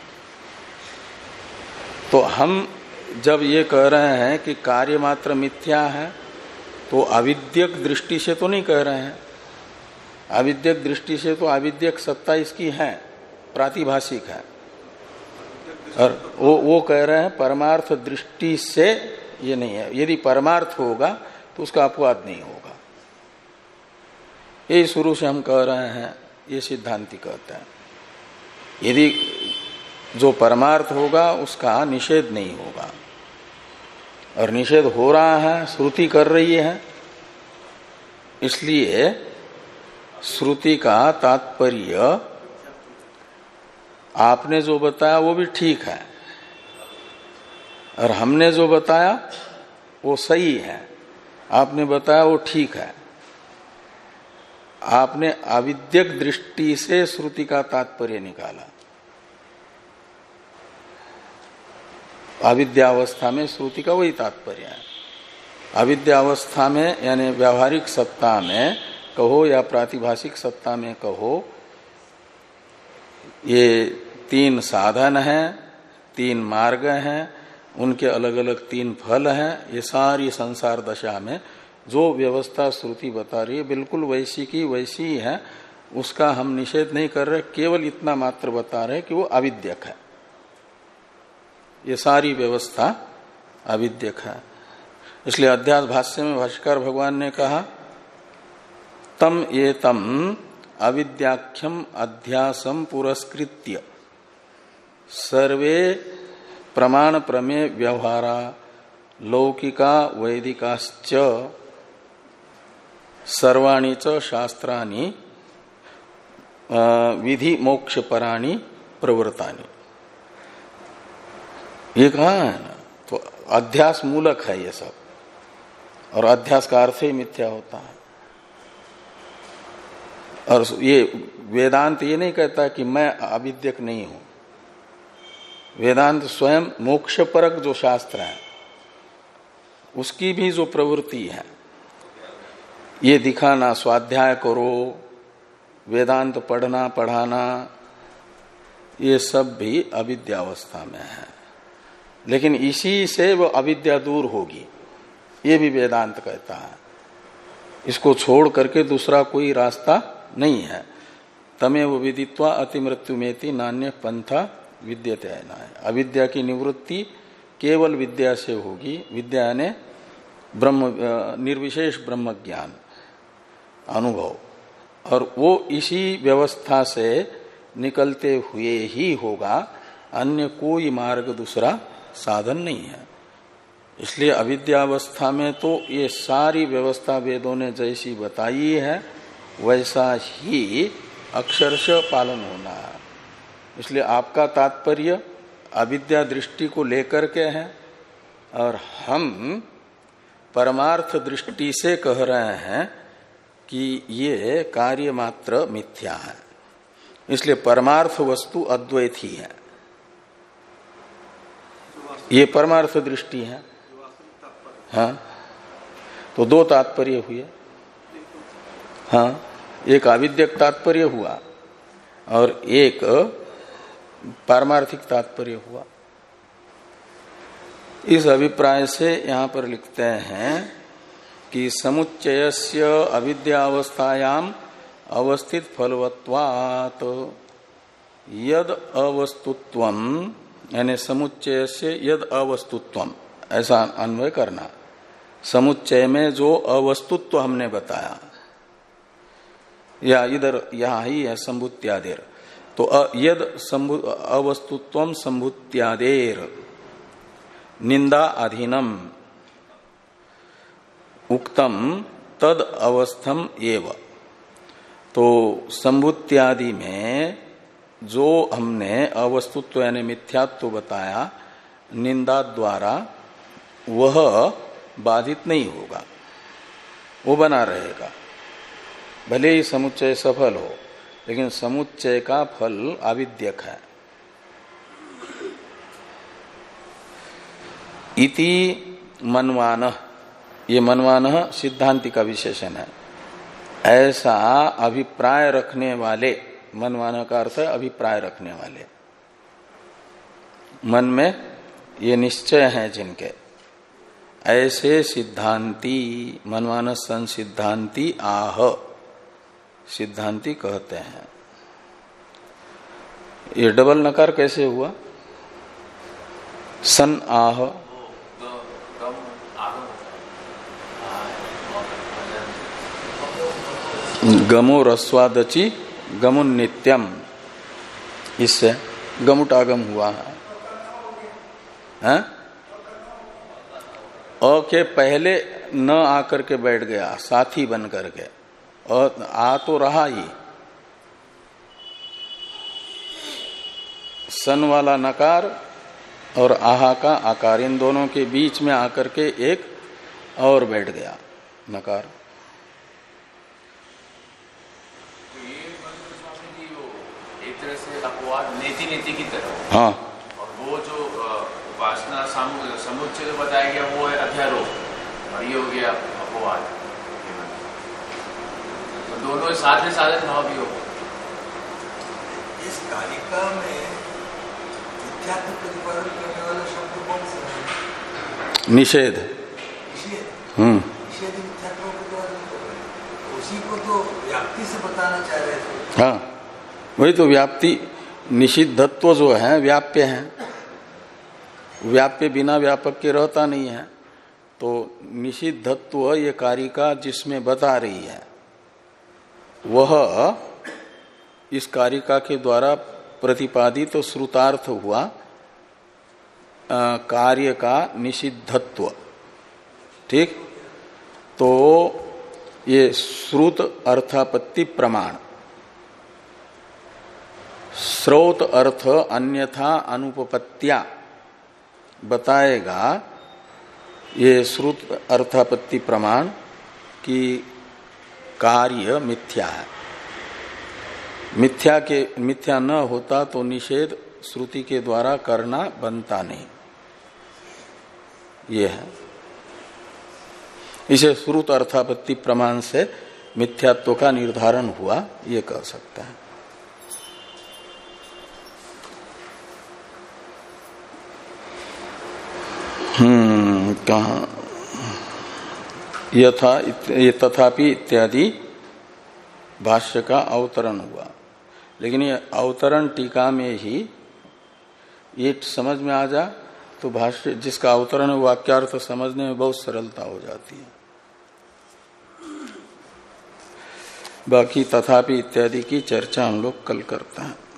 तो हम जब ये कह रहे हैं कि कार्य मात्र मिथ्या है, तो अविद्यक दृष्टि से तो नहीं कह रहे हैं। अविद्यक दृष्टि से तो अविद्यक सत्ता इसकी है, प्रातिभाषिक है। और वो वो कह रहे हैं परमार्थ दृष्टि से ये नहीं है। यदि परमार्थ होगा तो उसका अपवाद नहीं होगा। यही शुरू से हम कह रहे हैं, ये सिद्धांति कहते हैं। यदि जो परमार्थ होगा उसका निषेध नहीं होगा, और निषेध हो रहा है, श्रुति कर रही है, इसलिए श्रुति का तात्पर्य आपने जो बताया वो भी ठीक है, और हमने जो बताया वो सही है। आपने बताया वो ठीक है, आपने अविद्यक दृष्टि से श्रुति का तात्पर्य निकाला। अविद्यावस्था में श्रुति का वही तात्पर्य है। अविद्यावस्था में यानी व्यावहारिक सत्ता में कहो या प्रातिभाषिक सत्ता में कहो, ये तीन साधन हैं, तीन मार्ग हैं, उनके अलग अलग तीन फल हैं। ये सारी संसार दशा में जो व्यवस्था श्रुति बता रही है बिल्कुल वैसी की वैसी ही है, उसका हम निषेध नहीं कर रहे, केवल इतना मात्र बता रहे कि वो अविद्यक है। ये सारी व्यवस्था अविद्यक है। इसलिए अध्यास भाष्य में भाष्यकार भगवान ने कहा, तम ये तम अविद्याख्यम अध्यासम पुरस्कृत्य सर्वे प्रमाण प्रमेय व्यवहारा लौकिका वैदिकाश्च सर्वाणि च शास्त्राणि विधि मोक्ष पराणि प्रवृत्तानि। ये कहा है ना, तो अध्यास मूलक है ये सब, और अध्यास का अर्थ ही मिथ्या होता है। और ये वेदांत ये नहीं कहता कि मैं अविद्यक नहीं हूं। वेदांत स्वयं मोक्षपरक जो शास्त्र है उसकी भी जो प्रवृत्ति है, ये दिखाना, स्वाध्याय करो, वेदांत पढ़ना पढ़ाना, ये सब भी अविद्यावस्था में है। लेकिन इसी से वो अविद्या दूर होगी, ये भी वेदांत कहता है। इसको छोड़ करके दूसरा कोई रास्ता नहीं है। तमेव विदित्वा अतिमृत्युमेति नान्य पंथा विद्यते न है। अविद्या की निवृत्ति केवल विद्या से होगी। विद्या ने ब्रह्म निर्विशेष ब्रह्म ज्ञान अनुभव, और वो इसी व्यवस्था से निकलते हुए ही होगा, अन्य कोई मार्ग दूसरा साधन नहीं है। इसलिए अविद्यावस्था में तो ये सारी व्यवस्था वेदों ने जैसी बताई है वैसा ही अक्षरशः पालन होना है। इसलिए आपका तात्पर्य अविद्या दृष्टि को लेकर के है, और हम परमार्थ दृष्टि से कह रहे हैं कि ये कार्य मात्र मिथ्या है। इसलिए परमार्थ वस्तु अद्वैत ही है, ये परमार्थ दृष्टि है। हाँ, तो दो तात्पर्य हुए। हाँ, एक अविद्यक तात्पर्य हुआ और एक पारमार्थिक तात्पर्य हुआ। इस अभिप्राय से यहां पर लिखते हैं कि समुच्चयस्य अविद्यावस्थायाम अवस्थित फलवत्वात् यद अवस्तुत्वम, यानी समुच्चय से यद अवस्तुत्वम, ऐसा अन्वय करना। समुच्चय में जो अवस्तुत्व हमने बताया, या इधर यहां ही है संभूत्यादेर, तो यद अवस्तुत्वम संभूत्यादेर निंदा अधीनम उक्तम तद अवस्थम एव। तो संभूत्यादि में जो हमने अवस्तुत्व यानी मिथ्यात्व बताया निंदा द्वारा, वह बाधित नहीं होगा, वो बना रहेगा। भले ही समुच्चय सफल हो, लेकिन समुच्चय का फल अविद्यक है। इति मनवान, ये मनवान सिद्धांति का विशेषण है। ऐसा अभिप्राय रखने वाले, मनवान का अर्थ है अभिप्राय रखने वाले, मन में ये निश्चय है जिनके, ऐसे सिद्धांति मनवान संसिद्धांति आह, सिद्धांति कहते हैं। ये डबल नकार कैसे हुआ? सन आह, गमो रस्वादची गमुन नित्यम, इससे गमुटागम हुआ है, है? अ के पहले न आकर के बैठ गया साथी बन करके, और आ तो रहा ही। सन वाला नकार और आहा का आकार, इन दोनों के बीच में आकर के एक और बैठ गया नकार। तो ये मतलब स्वामी जी वो एक तरह से अपवाद नीति नीति की तरह, हाँ, और वो जो उपासना समुच्चय बताया गया वो है अध्यारोप, और ये हो गया अपवाद। तो दोनों साथ में साधन भाव भी हो। इस कारिका में मिथ्यात्व प्रतिपादन करने वाला शब्द कौन सा है? निषेध। निषेध। हम्म निषेध मिथ्यात्व प्रतिपादन कर रहे हैं, उसी को तो व्याप्ति से बताना चाह रहे थे। हाँ, वही तो व्याप्ति, निषिद्धत्व जो है व्याप्य है, व्याप्य बिना व्यापक के रहता नहीं है। तो निषिद्धत्व ये कारिका जिसमें बता रही है वह इस कारिका के द्वारा प्रतिपादित तो श्रुतार्थ हुआ आ, कार्य का निषिद्धत्व। ठीक, तो ये श्रुत अर्थापत्ति प्रमाण, श्रौत अर्थ अन्यथा अनुपपत्त्या बताएगा। ये श्रुत अर्थापत्ति प्रमाण की कार्य मिथ्या है, मिथ्या के मिथ्या न होता तो निषेध श्रुति के द्वारा करना बनता नहीं, ये है। इसे श्रुत अर्थापत्ति प्रमाण से मिथ्यात्व का निर्धारण हुआ, ये कह सकता है। हम्म कहा यथा ये तथापि इत्यादि भाष्य का अवतरण हुआ, लेकिन ये अवतरण टीका में ही ये समझ में आ जा तो भाष्य जिसका अवतरण वाक्यार्थ समझने में बहुत सरलता हो जाती है। बाकी तथापि इत्यादि की चर्चा हम लोग कल करते हैं।